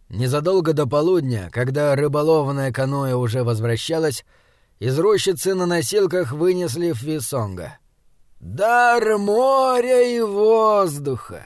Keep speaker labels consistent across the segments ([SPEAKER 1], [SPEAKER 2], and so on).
[SPEAKER 1] Незадолго до полудня, когда рыболовное каноэ уже возвращалось, из рощицы на носилках вынесли Фвисонга. «Дар моря и воздуха!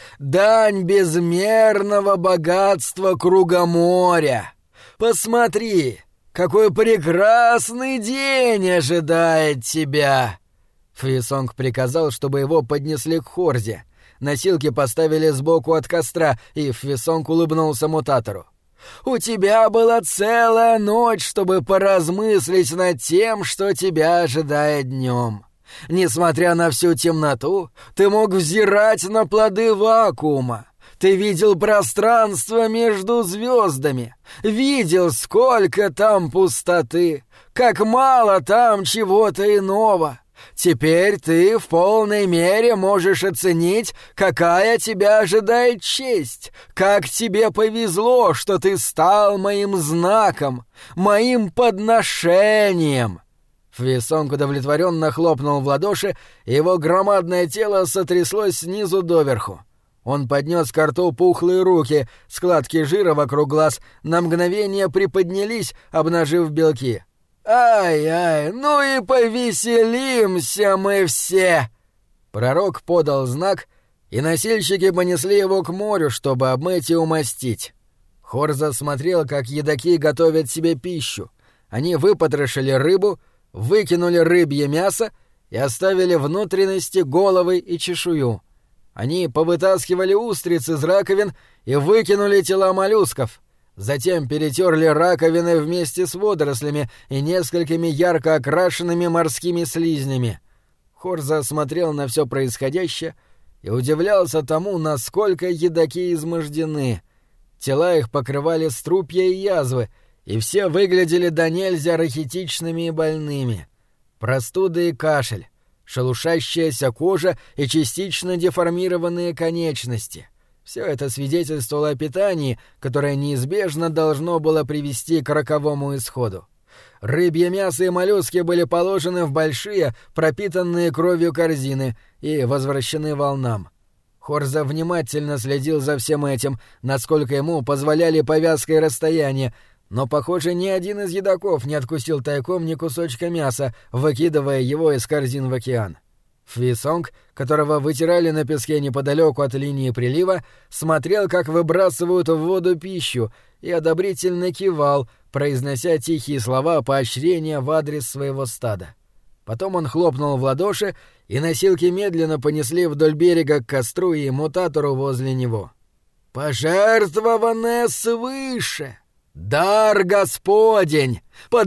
[SPEAKER 1] Дань безмерного богатства круга моря! Посмотри, какой прекрасный день ожидает тебя!» Фвисонг приказал, чтобы его поднесли к Хорзе. Носилки поставили сбоку от костра, и Фвисонг улыбнулся мутатору. «У тебя была целая ночь, чтобы поразмыслить над тем, что тебя ожидает днем. Несмотря на всю темноту, ты мог взирать на плоды вакуума. Ты видел пространство между звездами, видел, сколько там пустоты, как мало там чего-то иного. Теперь ты в полной мере можешь оценить, какая тебя ожидает честь, как тебе повезло, что ты стал моим знаком, моим подношением». Фвисонг удовлетворенно хлопнул в ладоши, и его громадное тело сотряслось снизу доверху. Он поднес ко рту пухлые руки, складки жира вокруг глаз на мгновение приподнялись, обнажив белки. «Ай-ай, ну и повеселимся мы все!» Пророк подал знак, и носильщики понесли его к морю, чтобы обмыть и умастить. Хорза смотрел, как едоки готовят себе пищу. Они выпотрошили рыбу, выкинули рыбье мясо и оставили внутренности, головы и чешую. Они повытаскивали устриц из раковин и выкинули тела моллюсков. Затем перетерли раковины вместе с водорослями и несколькими ярко окрашенными морскими слизнями. Хорза смотрел на все происходящее и удивлялся тому, насколько едоки измождены. Тела их покрывали струпья и язвы, и все выглядели до нельзя рахитичными и больными. Простуда и кашель, шелушащаяся кожа и частично деформированные конечности — все это свидетельствовало о питании, которое неизбежно должно было привести к роковому исходу. Рыбье мясо и моллюски были положены в большие, пропитанные кровью корзины и возвращены волнам. Хорза внимательно следил за всем этим, насколько ему позволяли повязка и расстояние, но, похоже, ни один из едоков не откусил тайком ни кусочка мяса, выкидывая его из корзин в океан. Фвисонг, которого вытирали на песке неподалеку от линии прилива, смотрел, как выбрасывают в воду пищу, и одобрительно кивал, произнося тихие слова поощрения в адрес своего стада. Потом он хлопнул в ладоши, и носилки медленно понесли вдоль берега к костру и мутатору возле него. «Пожертвованное свыше! Дар Господень!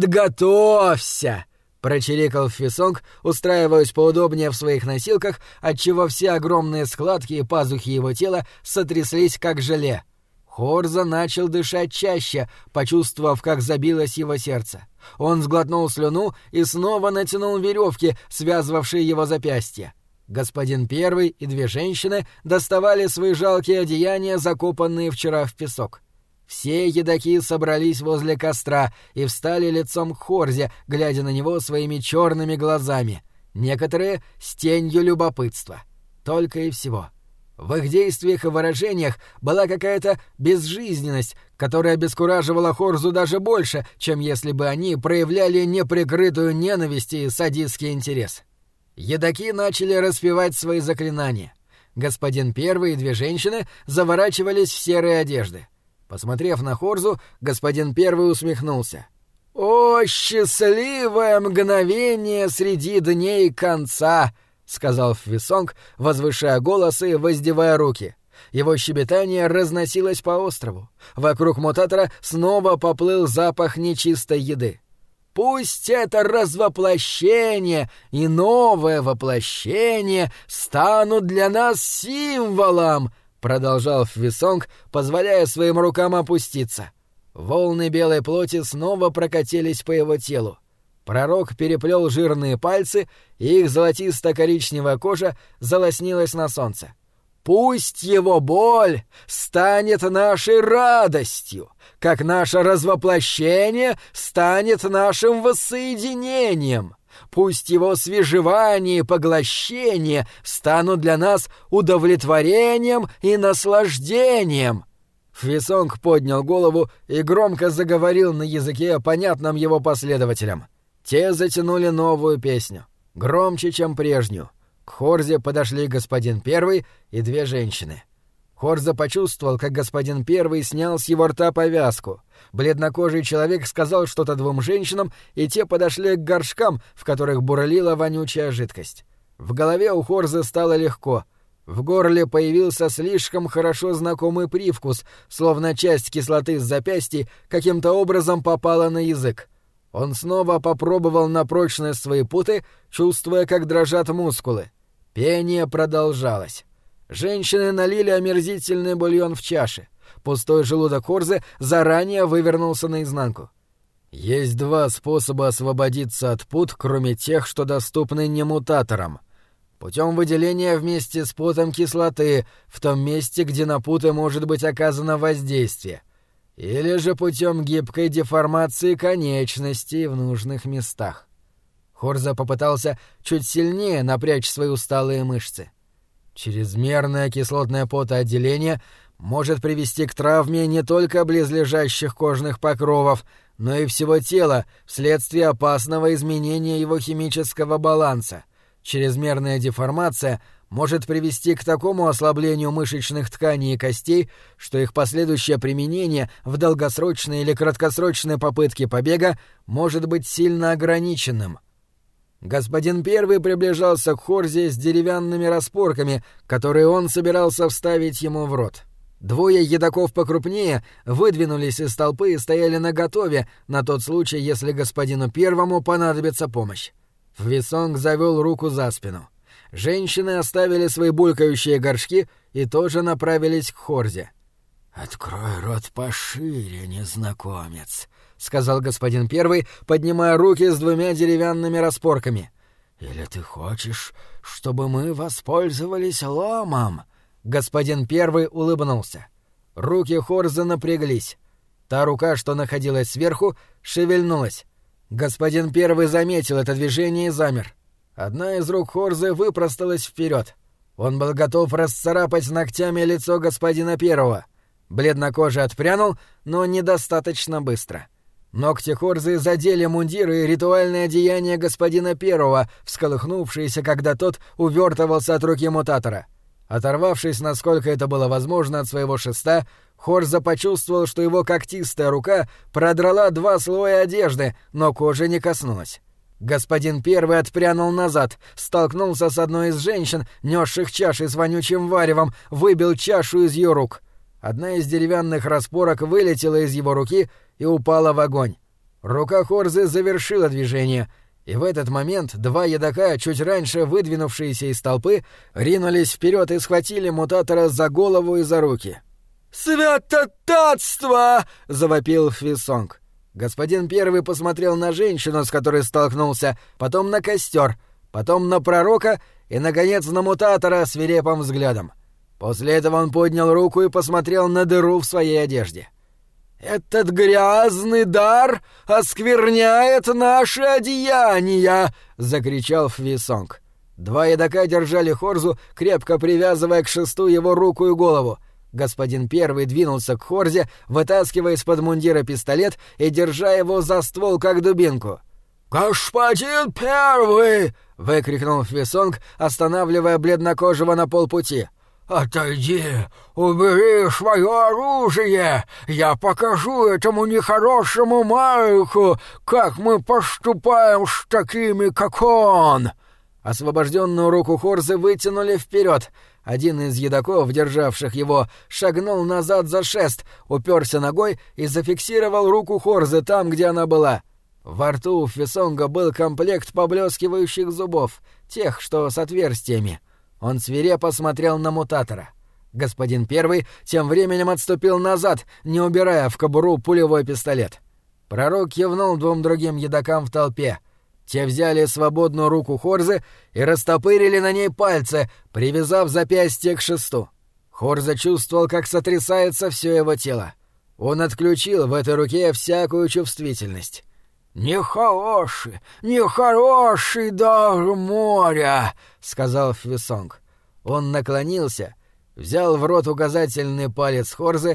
[SPEAKER 1] Подготовься!» — прочирикал Фвисонг, устраиваясь поудобнее в своих носилках, отчего все огромные складки и пазухи его тела сотряслись как желе. Хорза начал дышать чаще, почувствовав, как забилось его сердце. Он сглотнул слюну и снова натянул веревки, связывавшие его запястья. Господин Первый и две женщины доставали свои жалкие одеяния, закопанные вчера в песок. Все едоки собрались возле костра и встали лицом к Хорзе, глядя на него своими черными глазами, некоторые с тенью любопытства. Только и всего. В их действиях и выражениях была какая-то безжизненность, которая обескураживала Хорзу даже больше, чем если бы они проявляли неприкрытую ненависть и садистский интерес. Едоки начали распевать свои заклинания. Господин Первый и две женщины заворачивались в серые одежды. Посмотрев на Хорзу, господин Первый усмехнулся. «О, счастливое мгновение среди дней конца!» — сказал Фвисонг, возвышая голос и воздевая руки. Его щебетание разносилось по острову. Вокруг мутатора снова поплыл запах нечистой еды. «Пусть это развоплощение и новое воплощение станут для нас символом!» — продолжал Фвисонг, позволяя своим рукам опуститься. Волны белой плоти снова прокатились по его телу. Пророк переплел жирные пальцы, и их золотисто-коричневая кожа залоснилась на солнце. «Пусть его боль станет нашей радостью, как наше развоплощение станет нашим воссоединением. Пусть его свежевание и поглощение станут для нас удовлетворением и наслаждением». Фвисонг поднял голову и громко заговорил на языке, понятном его последователям. Те затянули новую песню, громче, чем прежнюю. К Хорзе подошли господин Первый и две женщины. Хорза почувствовал, как господин Первый снял с его рта повязку. Бледнокожий человек сказал что-то двум женщинам, и те подошли к горшкам, в которых бурлила вонючая жидкость. В голове у Хорзы стало легко. В горле появился слишком хорошо знакомый привкус, словно часть кислоты с запястья каким-то образом попала на язык. Он снова попробовал на прочность свои путы, чувствуя, как дрожат мускулы. Пение продолжалось. Женщины налили омерзительный бульон в чаши. Пустой желудок Хорзы заранее вывернулся наизнанку. Есть два способа освободиться от пут, кроме тех, что доступны немутаторам. Путем выделения вместе с потом кислоты в том месте, где на путы может быть оказано воздействие. Или же путем гибкой деформации конечностей в нужных местах. Хорза попытался чуть сильнее напрячь свои усталые мышцы. Чрезмерное кислотное потоотделение может привести к травме не только близлежащих кожных покровов, но и всего тела вследствие опасного изменения его химического баланса. Чрезмерная деформация может привести к такому ослаблению мышечных тканей и костей, что их последующее применение в долгосрочной или краткосрочной попытке побега может быть сильно ограниченным. Господин Первый приближался к Хорзе с деревянными распорками, которые он собирался вставить ему в рот. Двое едоков покрупнее выдвинулись из толпы и стояли наготове на тот случай, если господину Первому понадобится помощь. Фвисонг завел руку за спину. Женщины оставили свои булькающие горшки и тоже направились к Хорзе. «Открой рот пошире, незнакомец», — сказал господин Первый, поднимая руки с двумя деревянными распорками. «Или ты хочешь, чтобы мы воспользовались ломом?» Господин Первый улыбнулся. Руки Хорза напряглись. Та рука, что находилась сверху, шевельнулась. Господин Первый заметил это движение и замер. Одна из рук Хорзы выпросталась вперед. Он был готов расцарапать ногтями лицо господина Первого. Бледнокожий отпрянул, но недостаточно быстро. Ногти Хорзы задели мундиры и ритуальное одеяние господина Первого, всколыхнувшиеся, когда тот увертывался от руки мутатора. Оторвавшись, насколько это было возможно, от своего шеста, Хорза почувствовал, что его когтистая рука продрала 2 слоя одежды, но кожа не коснулась. Господин Первый отпрянул назад, столкнулся с одной из женщин, несших чаши с вонючим варевом, выбил чашу из ее рук. Одна из деревянных распорок вылетела из его руки и упала в огонь. Рука Хорзы завершила движение, и в этот момент 2 едока, чуть раньше выдвинувшиеся из толпы, ринулись вперед и схватили мутатора за голову и за руки. «Святотатство!» — завопил Фвисонг. Господин Первый посмотрел на женщину, с которой столкнулся, потом на костер, потом на пророка и, наконец, на мутатора свирепым взглядом. После этого он поднял руку и посмотрел на дыру в своей одежде. «Этот грязный дар оскверняет наши одеяния!» — закричал Фвисонг. 2 едока держали Хорзу, крепко привязывая к шесту его руку и голову. Господин Первый двинулся к Хорзе, вытаскивая из-под мундира пистолет и держа его за ствол, как дубинку. «Господин Первый!» — выкрикнул Фвисонг, останавливая бледнокожего на полпути. «Отойди! Убери свое оружие! Я покажу этому нехорошему Майку, как мы поступаем с такими, как он!» Освобожденную руку Хорзы вытянули вперед. Один из едоков, державших его, шагнул назад за шест, уперся ногой и зафиксировал руку Хорзы там, где она была. Во рту у Фвисонга был комплект поблескивающих зубов, тех, что с отверстиями. Он свирепо смотрел на мутатора. Господин Первый тем временем отступил назад, не убирая в кобуру пулевой пистолет. Пророк кивнул 2 другим едокам в толпе. Те взяли свободную руку Хорзы и растопырили на ней пальцы, привязав запястье к шесту. Хорза чувствовал, как сотрясается все его тело. Он отключил в этой руке всякую чувствительность. «Нехороший дар моря!» — сказал Фвисонг. Он наклонился, взял в рот указательный палец Хорзы,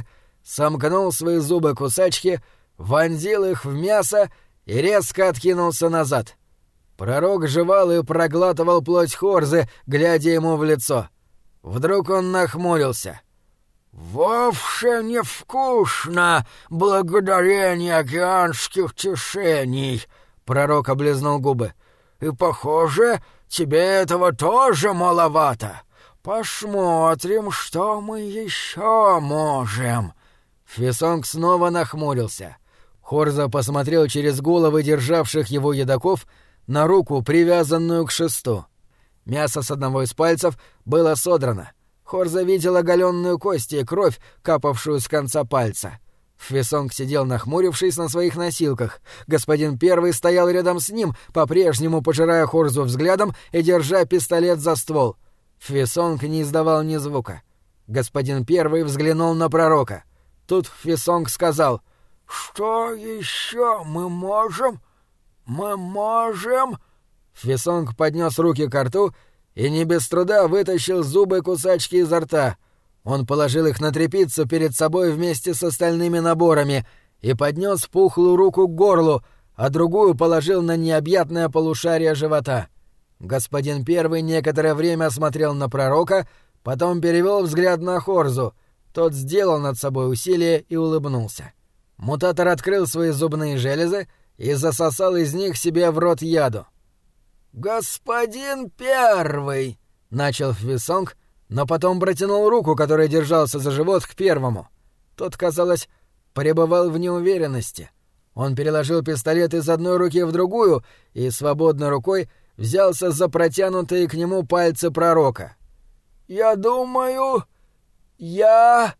[SPEAKER 1] сомкнул свои зубы-кусачки, вонзил их в мясо и резко откинулся назад. Пророк жевал и проглатывал плоть Хорзы, глядя ему в лицо. Вдруг он нахмурился. «Вовсе невкусно, благодарение океанских тишений», — пророк облизнул губы. «И, похоже, тебе этого тоже маловато. Посмотрим, что мы еще можем». Фисонг снова нахмурился. Хорза посмотрел через головы державших его едоков на руку, привязанную к шесту. Мясо с одного из пальцев было содрано. Хорза видел оголенную кость и кровь, капавшую с конца пальца. Фисонг сидел нахмурившись на своих носилках. Господин Первый стоял рядом с ним, по-прежнему пожирая Хорзу взглядом и держа пистолет за ствол. Фисонг не издавал ни звука. Господин Первый взглянул на пророка. Тут Фисонг сказал: «Что еще мы можем? Мы можем...» Фисонг поднес руки к рту и не без труда вытащил зубы-кусачки изо рта. Он положил их на тряпицу перед собой вместе с остальными наборами и поднес пухлую руку к горлу, а другую положил на необъятное полушарие живота. Господин Первый некоторое время смотрел на пророка, потом перевел взгляд на Хорзу. Тот сделал над собой усилие и улыбнулся. Мутатор открыл свои зубные железы и засосал из них себе в рот яду. «Господин Первый!» — начал Фисонг, но потом протянул руку, которая держался за живот, к первому. Тот, казалось, пребывал в неуверенности. Он переложил пистолет из одной руки в другую и свободной рукой взялся за протянутые к нему пальцы пророка. «Я думаю... Я...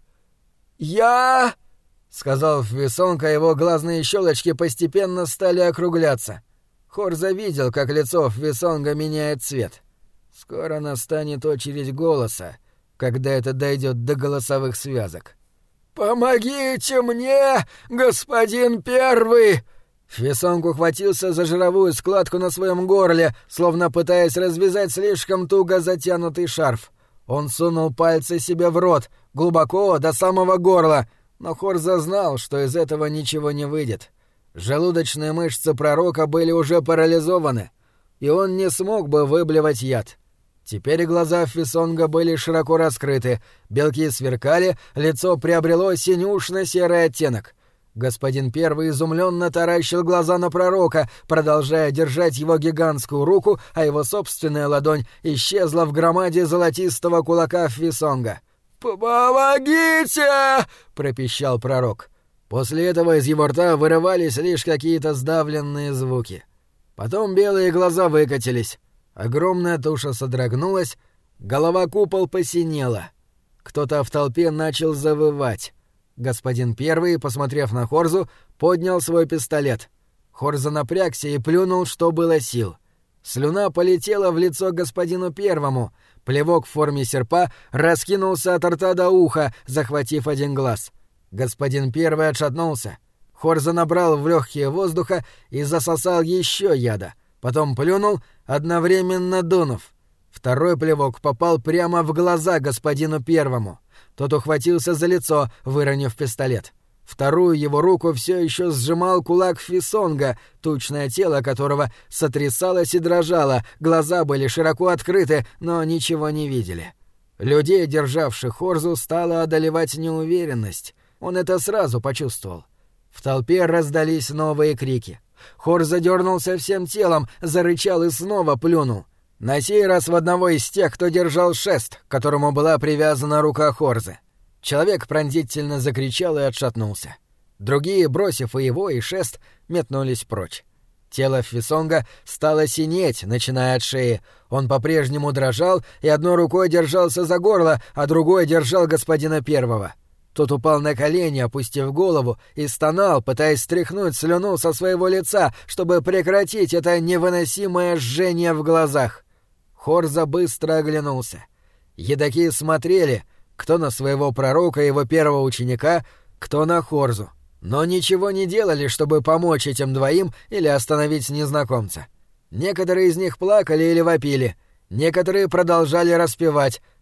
[SPEAKER 1] — сказал Фисонг, а его глазные щелочки постепенно стали округляться. Хорза видел, как лицо Фисонга меняет цвет. Скоро настанет очередь голоса, когда это дойдет до голосовых связок. «Помогите мне, господин Первый!» Фисонг ухватился за жировую складку на своем горле, словно пытаясь развязать слишком туго затянутый шарф. Он сунул пальцы себе в рот, глубоко, до самого горла, но Хорза знал, что из этого ничего не выйдет. Желудочные мышцы пророка были уже парализованы, и он не смог бы выблевать яд. Теперь глаза Фисонга были широко раскрыты, белки сверкали, лицо приобрело синюшно-серый оттенок. Господин Первый изумленно таращил глаза на пророка, продолжая держать его гигантскую руку, а его собственная ладонь исчезла в громаде золотистого кулака Фисонга. «Помогите!» — пропищал пророк. После этого из его рта вырывались лишь какие-то сдавленные звуки. Потом белые глаза выкатились, огромная туша содрогнулась, голова-купол посинела. Кто-то в толпе начал завывать. Господин Первый, посмотрев на Хорзу, поднял свой пистолет. Хорза напрягся и плюнул, что было сил. Слюна полетела в лицо господину Первому. Плевок в форме серпа раскинулся от рта до уха, захватив один глаз. Господин Первый отшатнулся. Хорза набрал в легкие воздуха и засосал еще яда. Потом плюнул, одновременно дунув. Второй плевок попал прямо в глаза господину Первому. Тот ухватился за лицо, выронив пистолет. Вторую его руку все еще сжимал кулак Фисонга, тучное тело которого сотрясалось и дрожало, глаза были широко открыты, но ничего не видели. Людей, державших Хорзу, стала одолевать неуверенность. Он это сразу почувствовал. В толпе раздались новые крики. Хорза дернулся всем телом, зарычал и снова плюнул. На сей раз в одного из тех, кто держал шест, к которому была привязана рука Хорзы. Человек пронзительно закричал и отшатнулся. Другие, бросив и его, и шест, метнулись прочь. Тело Фисонга стало синеть, начиная от шеи. Он по-прежнему дрожал и одной рукой держался за горло, а другой держал господина Первого. Тот упал на колени, опустив голову, и стонал, пытаясь стряхнуть слюну со своего лица, чтобы прекратить это невыносимое жжение в глазах. Хорза быстро оглянулся. Едоки смотрели, кто на своего пророка и его первого ученика, кто на Хорзу, но ничего не делали, чтобы помочь этим двоим или остановить незнакомца. Некоторые из них плакали или вопили, некоторые продолжали распевать,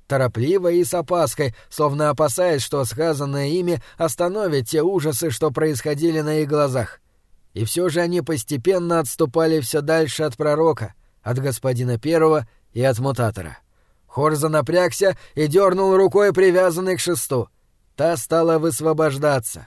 [SPEAKER 1] торопливо и с опаской, словно опасаясь, что сказанное ими остановит те ужасы, что происходили на их глазах. И все же они постепенно отступали все дальше от пророка, от господина первого и от мутатора. Хорза напрягся и дернул рукой, привязанной к шесту. Та стала высвобождаться.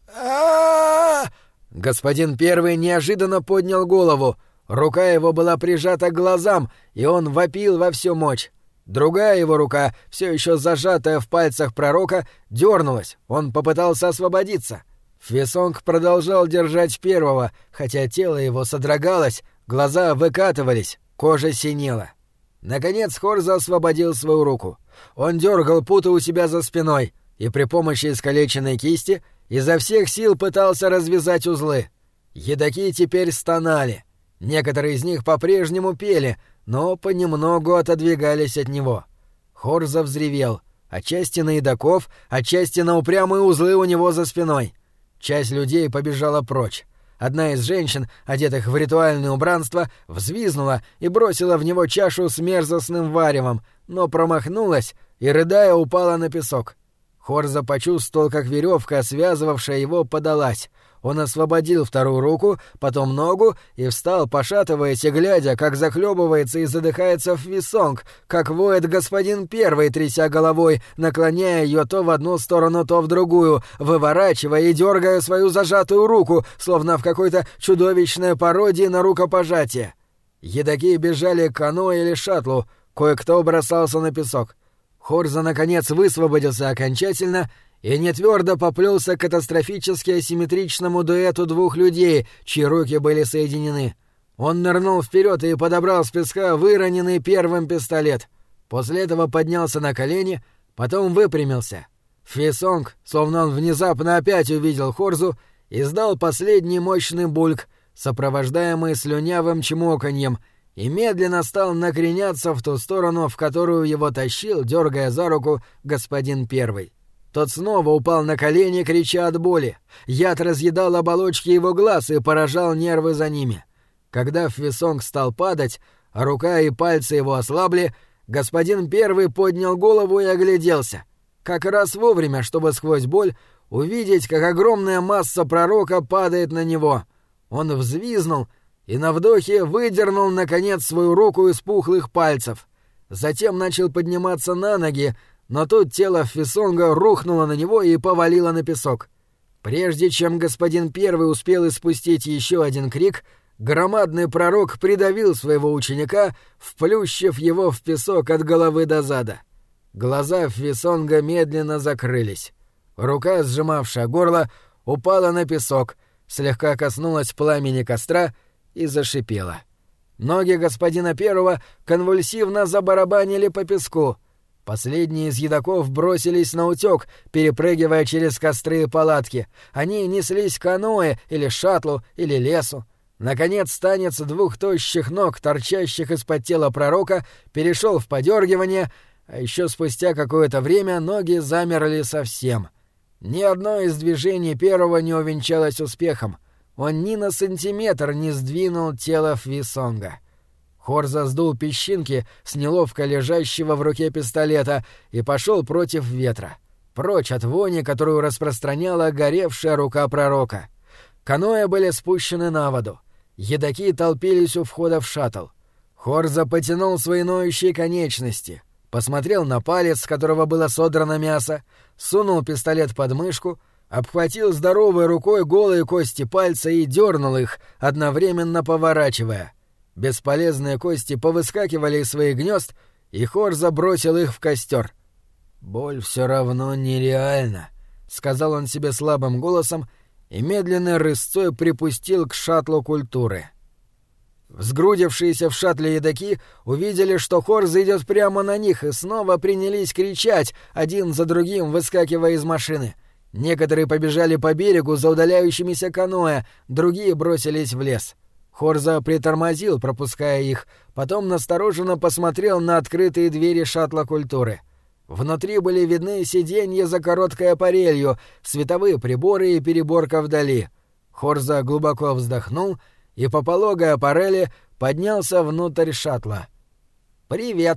[SPEAKER 1] Господин первый неожиданно поднял голову. Рука его была прижата к глазам, и он вопил во всю мощь. Другая его рука, все еще зажатая в пальцах пророка, дернулась. Он попытался освободиться. Фвисонг продолжал держать первого, хотя тело его содрогалось, глаза выкатывались, кожа синела. Наконец Хорза освободил свою руку. Он дергал путы у себя за спиной и при помощи искалеченной кисти изо всех сил пытался развязать узлы. Едоки теперь стонали. Некоторые из них по-прежнему пели, но понемногу отодвигались от него. Хорза взревел, отчасти на едоков, отчасти на упрямые узлы у него за спиной. Часть людей побежала прочь. Одна из женщин, одетых в ритуальное убранство, взвизгнула и бросила в него чашу с мерзостным варевом, но промахнулась и, рыдая, упала на песок. Хорза почувствовал, как веревка, связывавшая его, подалась. Он освободил вторую руку, потом ногу и встал, пошатываясь и глядя, как захлебывается и задыхается Фвисонг, как воет господин первый, тряся головой, наклоняя ее то в одну сторону, то в другую, выворачивая и дергая свою зажатую руку, словно в какой-то чудовищной пародии на рукопожатие. Едоки бежали к каноэ или шаттлу, кое-кто бросался на песок. Хорза, наконец, высвободился окончательно и нетвёрдо поплёлся к катастрофически асимметричному дуэту двух людей, чьи руки были соединены. Он нырнул вперед и подобрал с песка выроненный первым пистолет. После этого поднялся на колени, потом выпрямился. Фвисонг, словно он внезапно опять увидел Хорзу, издал последний мощный бульк, сопровождаемый слюнявым чмоканьем, и медленно стал накреняться в ту сторону, в которую его тащил, дергая за руку, господин первый. Тот снова упал на колени, крича от боли. Яд разъедал оболочки его глаз и поражал нервы за ними. Когда Фвисонг стал падать, а рука и пальцы его ослабли, господин первый поднял голову и огляделся. Как раз вовремя, чтобы сквозь боль увидеть, как огромная масса пророка падает на него. Он взвизнул и на вдохе выдернул, наконец, свою руку из пухлых пальцев. Затем начал подниматься на ноги, но тут тело Фвисонга рухнуло на него и повалило на песок. Прежде чем господин первый успел испустить еще один крик, громадный пророк придавил своего ученика, вплющив его в песок от головы до зада. Глаза Фвисонга медленно закрылись. Рука, сжимавшая горло, упала на песок, слегка коснулась пламени костра и зашипела. Ноги господина первого конвульсивно забарабанили по песку. Последние из едоков бросились наутёк, перепрыгивая через костры и палатки. Они неслись к каноэ или шаттлу или лесу. Наконец танец двух тощих ног, торчащих из-под тела пророка, перешел в подергивание, а еще спустя какое-то время ноги замерли совсем. Ни одно из движений первого не увенчалось успехом. Он ни на сантиметр не сдвинул тело Фвисонга. Хорза сдул песчинки с неловко лежащего в руке пистолета и пошел против ветра, прочь от вони, которую распространяла горевшая рука пророка. Каноэ были спущены на воду. Едоки толпились у входа в шаттл. Хорза потянул свои ноющие конечности, посмотрел на палец, с которого было содрано мясо, сунул пистолет под мышку, обхватил здоровой рукой голые кости пальца и дернул их, одновременно поворачивая. Бесполезные кости повыскакивали из своих гнезд, и Хорза бросил их в костер. «Боль все равно нереальна», — сказал он себе слабым голосом и медленной рысцой припустил к шаттлу культуры. Взгрудившиеся в шаттле едоки увидели, что Хорза идет прямо на них, и снова принялись кричать, один за другим выскакивая из машины. Некоторые побежали по берегу за удаляющимися каноэ, другие бросились в лес. Хорза притормозил, пропуская их, потом настороженно посмотрел на открытые двери шаттла культуры. Внутри были видны сиденья за короткой аппарелью, световые приборы и переборка вдали. Хорза глубоко вздохнул и по пологой аппарели поднялся внутрь шаттла. «Привет!» —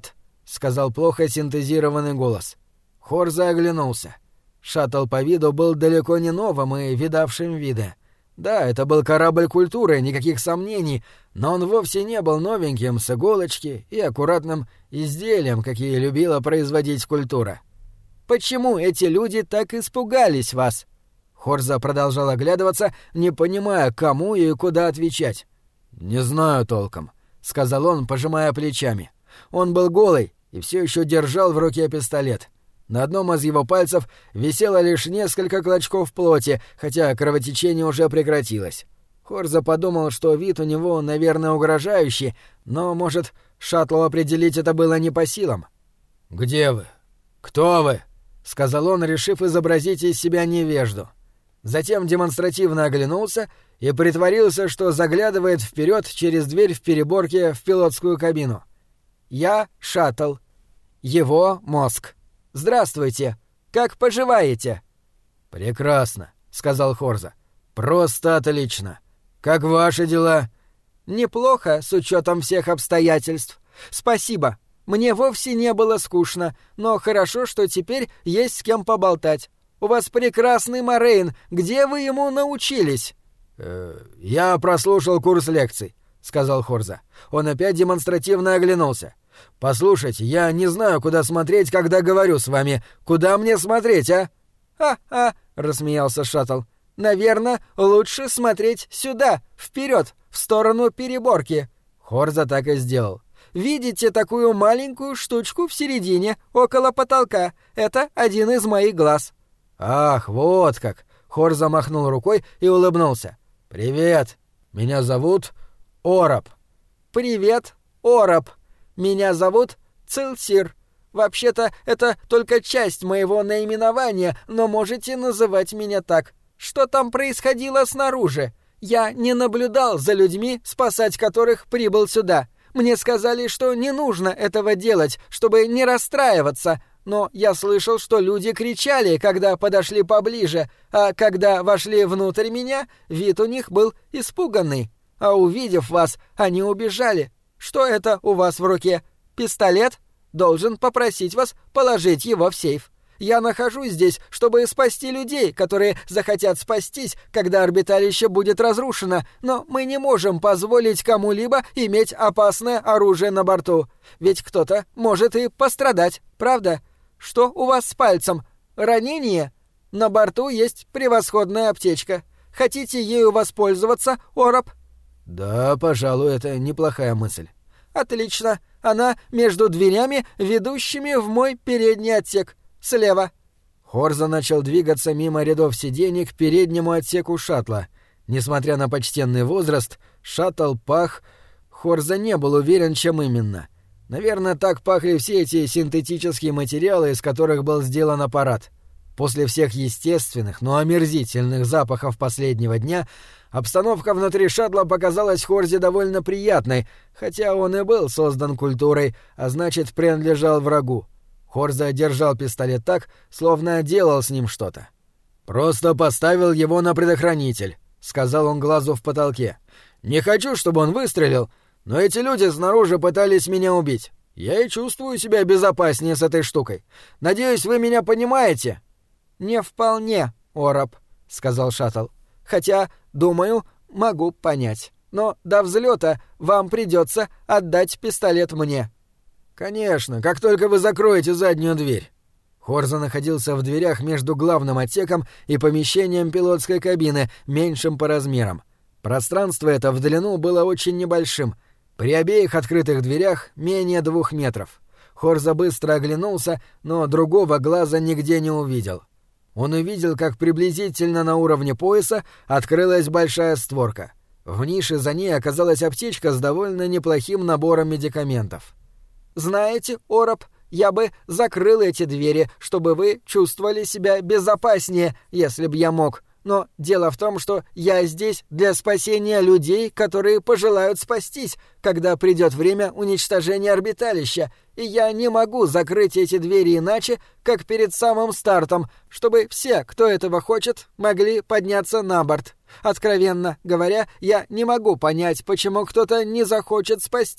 [SPEAKER 1] — сказал плохо синтезированный голос. Хорза оглянулся. Шаттл по виду был далеко не новым и видавшим виды. Да, это был корабль культуры, никаких сомнений, но он вовсе не был новеньким с иголочки и аккуратным изделием, какие любила производить культура. «Почему эти люди так испугались вас?» Хорза продолжал оглядываться, не понимая, кому и куда отвечать. «Не знаю толком», — сказал он, пожимая плечами. Он был голый и все еще держал в руке пистолет. На одном из его пальцев висело лишь несколько клочков плоти, хотя кровотечение уже прекратилось. Хорза подумал, что вид у него, наверное, угрожающий, но, может, Шаттлу определить это было не по силам. «Где вы? Кто вы?» — сказал он, решив изобразить из себя невежду. Затем демонстративно оглянулся и притворился, что заглядывает вперед через дверь в переборке в пилотскую кабину. «Я Шаттл. Его мозг. Здравствуйте. Как поживаете?» «Прекрасно», — сказал Хорза. «Просто отлично. Как ваши дела?» «Неплохо, с учетом всех обстоятельств. Спасибо. Мне вовсе не было скучно, но хорошо, что теперь есть с кем поболтать. У вас прекрасный Морейн. Где вы ему научились?» «Я прослушал курс лекций», — сказал Хорза. Он опять демонстративно оглянулся. «Послушайте, я не знаю, куда смотреть, когда говорю с вами. Куда мне смотреть, а?» «Ха-ха», — рассмеялся Шаттл. «Наверное, лучше смотреть сюда, вперед, в сторону переборки». Хорза так и сделал. «Видите такую маленькую штучку в середине, около потолка? Это один из моих глаз». «Ах, вот как!» — Хорза махнул рукой и улыбнулся. «Привет. Меня зовут Ороб». «Привет, Ороб. Меня зовут Цилсир. Вообще-то это только часть моего наименования, но можете называть меня так. Что там происходило снаружи? Я не наблюдал за людьми, спасать которых прибыл сюда. Мне сказали, что не нужно этого делать, чтобы не расстраиваться, но я слышал, что люди кричали, когда подошли поближе, а когда вошли внутрь меня, вид у них был испуганный. А увидев вас, они убежали. Что это у вас в руке? Пистолет? Должен попросить вас положить его в сейф. Я нахожусь здесь, чтобы спасти людей, которые захотят спастись, когда орбиталище будет разрушено, но мы не можем позволить кому-либо иметь опасное оружие на борту. Ведь кто-то может и пострадать, правда? Что у вас с пальцем? Ранение? На борту есть превосходная аптечка. Хотите ею воспользоваться, Ороб?» «Да, пожалуй, это неплохая мысль». «Отлично. Она между дверями, ведущими в мой передний отсек. Слева». Хорза начал двигаться мимо рядов сидений к переднему отсеку шаттла. Несмотря на почтенный возраст, шаттл пах... Хорза не был уверен, чем именно. Наверное, так пахли все эти синтетические материалы, из которых был сделан аппарат. После всех естественных, но омерзительных запахов последнего дня обстановка внутри шаттла показалась Хорзе довольно приятной, хотя он и был создан культурой, а значит, принадлежал врагу. Хорза держал пистолет так, словно делал с ним что-то. «Просто поставил его на предохранитель», — сказал он глазу в потолке. «Не хочу, чтобы он выстрелил, но эти люди снаружи пытались меня убить. Я и чувствую себя безопаснее с этой штукой. Надеюсь, вы меня понимаете?» «Не вполне, Ороб», — сказал Шаттл. «Хотя, думаю, могу понять. Но до взлета вам придется отдать пистолет мне». «Конечно, как только вы закроете заднюю дверь». Хорза находился в дверях между главным отсеком и помещением пилотской кабины, меньшим по размерам. Пространство это в длину было очень небольшим. При обеих открытых дверях менее 2 метров. Хорза быстро оглянулся, но другого глаза нигде не увидел. Он увидел, как приблизительно на уровне пояса открылась большая створка. В нише за ней оказалась аптечка с довольно неплохим набором медикаментов. «Знаете, Ороб, я бы закрыл эти двери, чтобы вы чувствовали себя безопаснее, если б я мог. Но дело в том, что я здесь для спасения людей, которые пожелают спастись, когда придет время уничтожения орбиталища, и я не могу закрыть эти двери иначе, как перед самым стартом, чтобы все, кто этого хочет, могли подняться на борт. Откровенно говоря, я не могу понять, почему кто-то не захочет спастись,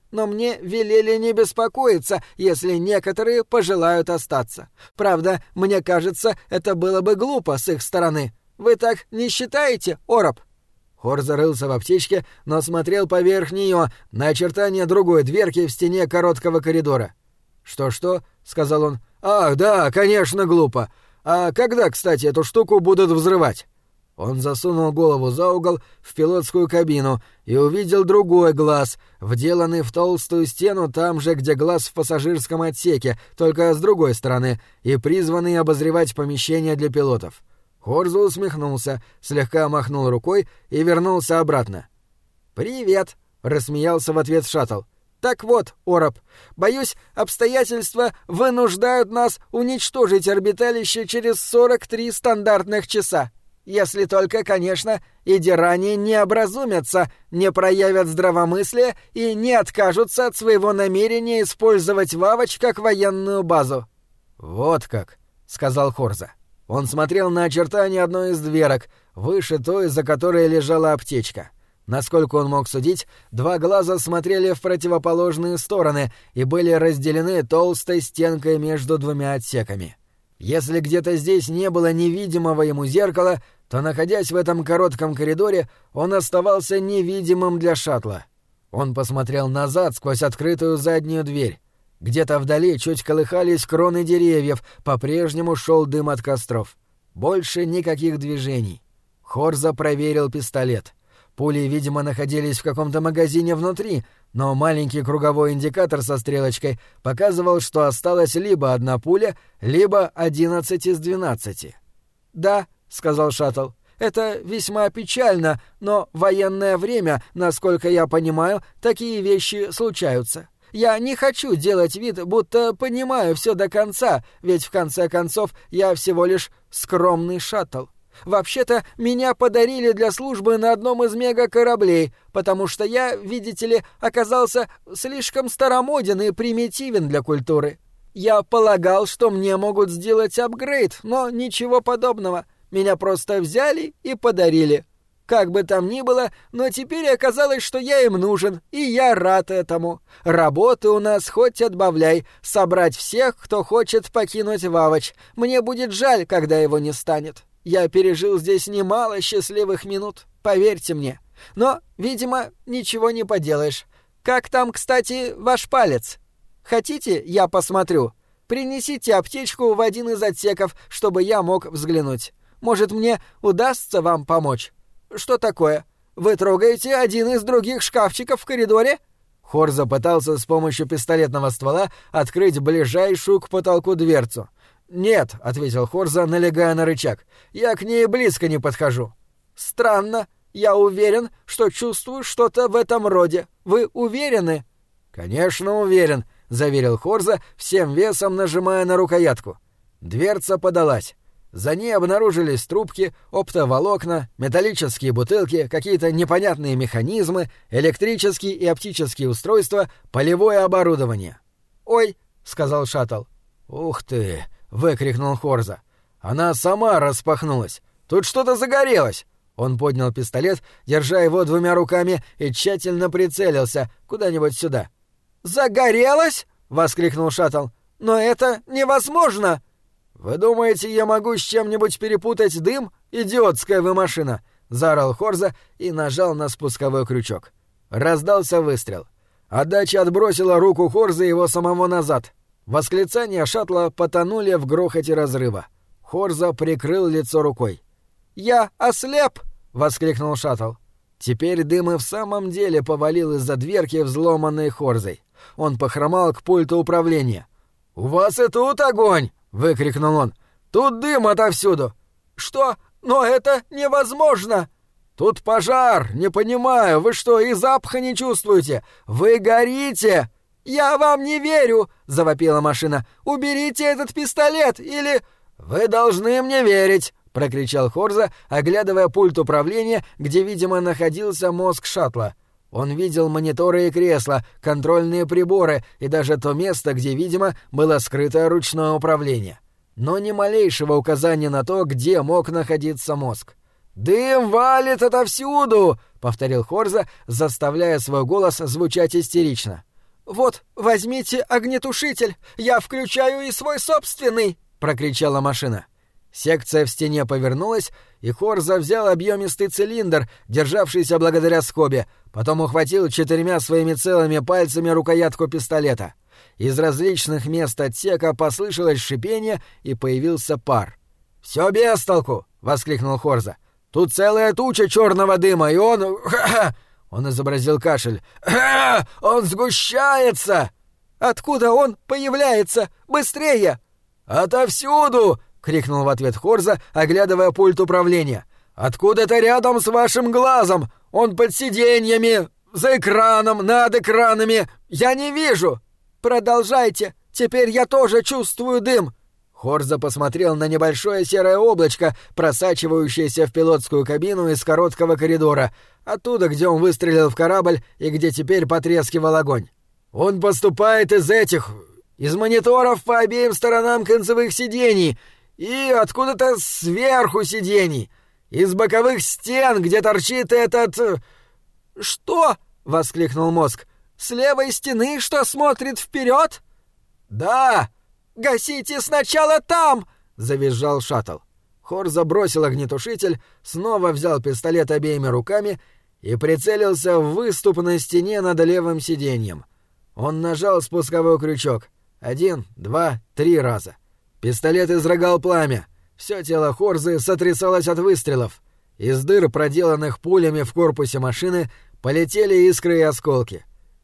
[SPEAKER 2] но мне велели не беспокоиться, если некоторые пожелают остаться. Правда, мне кажется, это было бы глупо с их стороны. Вы так не считаете, Ороб?»
[SPEAKER 1] Хор зарылся в аптечке, но смотрел поверх нее на очертания другой дверки в стене короткого коридора. «Что-что?» — сказал он. «Ах, да, конечно, глупо. А когда, кстати, эту штуку будут взрывать?» Он засунул голову за угол в пилотскую кабину и увидел другой глаз, вделанный в толстую стену там же, где глаз в пассажирском отсеке, только с другой стороны, и призванный обозревать помещение для пилотов. Хорза усмехнулся, слегка махнул рукой и вернулся обратно.
[SPEAKER 2] «Привет!» — рассмеялся в ответ шаттл. «Так вот, Ороб, боюсь, обстоятельства вынуждают нас уничтожить орбиталище через 43 стандартных часа. Если только, конечно, идиране не образумятся, не проявят здравомыслия и не откажутся от своего намерения использовать Вавоч как военную базу».
[SPEAKER 1] «Вот как», — сказал Хорза. Он смотрел на очертания одной из дверок, выше той, за которой лежала аптечка. Насколько он мог судить, два глаза смотрели в противоположные стороны и были разделены толстой стенкой между двумя отсеками. Если где-то здесь не было невидимого ему зеркала, то, находясь в этом коротком коридоре, он оставался невидимым для шаттла. Он посмотрел назад сквозь открытую заднюю дверь. Где-то вдали чуть колыхались кроны деревьев, по-прежнему шел дым от костров. Больше никаких движений. Хорза проверил пистолет. Пули, видимо, находились в каком-то магазине внутри, но маленький круговой индикатор со стрелочкой показывал, что осталась либо одна пуля, либо 11 из 12.
[SPEAKER 2] «Да», — сказал шаттл, — «это весьма печально, но в военное время, насколько я понимаю, такие вещи случаются. Я не хочу делать вид, будто понимаю все до конца, ведь в конце концов я всего лишь скромный шаттл. Вообще-то, меня подарили для службы на одном из мегакораблей, потому что я, видите ли, оказался слишком старомоден и примитивен для культуры. Я полагал, что мне могут сделать апгрейд, но ничего подобного. Меня просто взяли и подарили. Как бы там ни было, но теперь оказалось, что я им нужен, и я рад этому. Работы у нас хоть отбавляй, собрать всех, кто хочет покинуть Вавоч. Мне будет жаль, когда его не станет. Я пережил здесь немало счастливых минут, поверьте мне. Но, видимо, ничего не поделаешь. Как там, кстати, ваш палец? Хотите, я посмотрю? Принесите аптечку в один из отсеков, чтобы я мог взглянуть. Может, мне удастся вам помочь? Что такое? Вы трогаете один из других шкафчиков в коридоре?»
[SPEAKER 1] Хорза пытался с помощью пистолетного ствола открыть ближайшую к потолку дверцу. «Нет», — ответил Хорза, налегая на рычаг, — «я к ней близко не подхожу».
[SPEAKER 2] «Странно. Я уверен, что чувствую что-то в этом роде. Вы уверены?»
[SPEAKER 1] «Конечно уверен», — заверил Хорза, всем весом нажимая на рукоятку. Дверца подалась. За ней обнаружились трубки, оптоволокна, металлические бутылки, какие-то непонятные механизмы, электрические и оптические устройства, полевое оборудование.
[SPEAKER 2] «Ой», — сказал шаттл.
[SPEAKER 1] «Ух ты!» — выкрикнул Хорза. «Она сама распахнулась! Тут что-то загорелось!» Он поднял пистолет, держа его двумя руками, и тщательно прицелился куда-нибудь сюда.
[SPEAKER 2] «Загорелась?» — воскликнул шаттл. «Но это невозможно!»
[SPEAKER 1] «Вы думаете, я могу с чем-нибудь перепутать дым? Идиотская вы машина!» — заорал Хорза и нажал на спусковой крючок. Раздался выстрел. Отдача отбросила руку Хорза и его самого назад. Восклицания шаттла потонули в грохоте разрыва. Хорза прикрыл лицо рукой.
[SPEAKER 2] «Я ослеп!» — воскликнул шаттл.
[SPEAKER 1] Теперь дым и в самом деле повалил из-за дверки, взломанной Хорзой. Он похромал к пульту управления. «У вас и тут огонь!» — выкрикнул он. «Тут дым отовсюду!»
[SPEAKER 2] «Что? Но это невозможно!»
[SPEAKER 1] «Тут пожар! Не понимаю, вы что, и запаха не чувствуете? Вы горите!»
[SPEAKER 2] «Я вам не верю!» — завопила машина. «Уберите этот пистолет, или...»
[SPEAKER 1] «Вы должны мне верить!» — прокричал Хорза, оглядывая пульт управления, где, видимо, находился мозг шаттла. Он видел мониторы и кресла, контрольные приборы и даже то место, где, видимо, было скрытое ручное управление. Но ни малейшего указания на то, где мог находиться мозг. «Дым валит отовсюду!» — повторил Хорза, заставляя свой голос звучать истерично.
[SPEAKER 2] «Вот, возьмите огнетушитель, я включаю и свой собственный!» — прокричала машина. Секция в стене повернулась, и Хорза взял объемистый цилиндр, державшийся благодаря скобе, потом ухватил 4 своими целыми пальцами рукоятку пистолета. Из различных мест отсека послышалось шипение, и появился пар. «Всё без толку!» — воскликнул Хорза. «Тут целая туча черного дыма, и он...» Он изобразил кашель. «Он сгущается!» «Откуда он появляется? Быстрее!» «Отовсюду!» — крикнул в ответ Хорза, оглядывая пульт управления. «Откуда-то рядом с вашим глазом! Он под сиденьями, за экраном, над экранами! Я не вижу!» «Продолжайте! Теперь я тоже чувствую дым!» Хорза посмотрел на небольшое серое облачко, просачивающееся в пилотскую кабину из короткого коридора, оттуда, где он выстрелил в корабль и где теперь потрескивал огонь. «Он поступает из мониторов по обеим сторонам концевых сидений и откуда-то сверху сидений, из боковых стен, где торчит этот...» «Что?» — воскликнул мозг. «С левой стены, что смотрит вперед?» «Да!» «Гасите сначала там!» — завизжал шаттл. Хорза бросил огнетушитель, снова взял пистолет обеими руками и прицелился в выступ на стене над левым сиденьем. Он нажал спусковой крючок. 1, 2, 3 раза. Пистолет изрыгал пламя. Всё тело Хорзы сотрясалось от выстрелов. Из дыр, проделанных пулями в корпусе машины, полетели искры и осколки.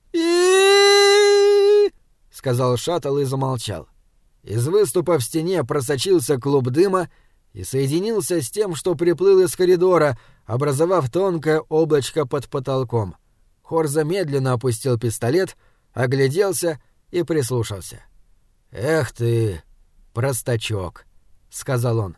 [SPEAKER 2] Сказал шаттл и замолчал. Из выступа в стене просочился клуб дыма и соединился с тем, что приплыл из коридора, образовав тонкое облачко под потолком. Хорза медленно опустил пистолет, огляделся и прислушался. «Эх ты, простачок», — сказал он.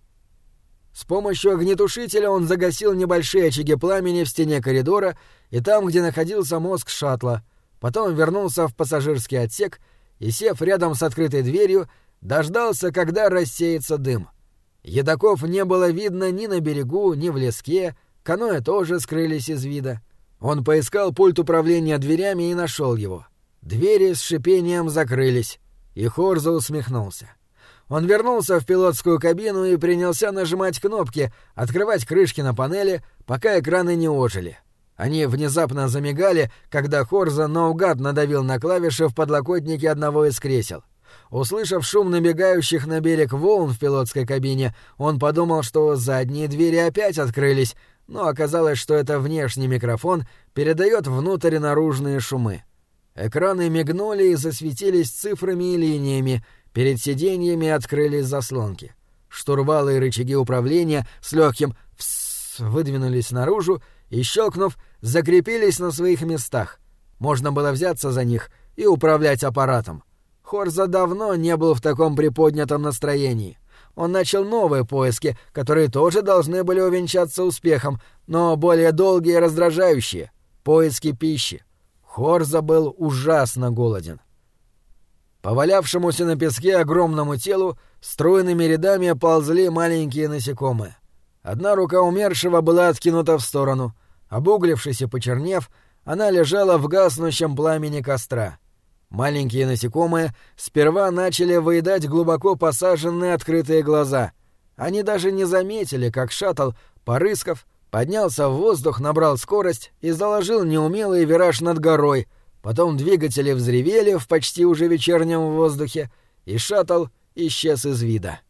[SPEAKER 2] С помощью огнетушителя он загасил небольшие очаги пламени в стене коридора и там, где находился мозг шаттла, потом вернулся в пассажирский отсек и, сев рядом с открытой дверью, дождался, когда рассеется дым. Едоков не было видно ни на берегу, ни в леске, каноэ тоже скрылись из вида. Он поискал пульт управления дверями и нашел его. Двери с шипением закрылись, и Хорза усмехнулся. Он вернулся в пилотскую кабину и принялся нажимать кнопки, открывать крышки на панели, пока экраны не ожили. Они внезапно замигали, когда Хорза наугад надавил на клавиши в подлокотнике одного из кресел. Услышав шум набегающих на берег волн в пилотской кабине, он подумал, что задние двери опять открылись, но оказалось, что это внешний микрофон передает внутрь наружные шумы. Экраны мигнули и засветились цифрами и линиями, перед сиденьями открылись заслонки. Штурвалы и рычаги управления с легким «фсс» выдвинулись наружу и, щелкнув, закрепились на своих местах. Можно было взяться за них и управлять аппаратом. Хорза давно не был в таком приподнятом настроении. Он начал новые поиски, которые тоже должны были увенчаться успехом, но более долгие и раздражающие — поиски пищи. Хорза был ужасно голоден. По валявшемуся на песке огромному телу стройными рядами ползли маленькие насекомые. Одна рука умершего была откинута в сторону. Обуглившись и почернев, она лежала в гаснущем пламени костра. Маленькие насекомые сперва начали выедать глубоко посаженные открытые глаза. Они даже не заметили, как шаттл, порыскав, поднялся в воздух, набрал скорость и заложил неумелый вираж над горой. Потом двигатели взревели в почти уже вечернем воздухе, и шаттл исчез из вида.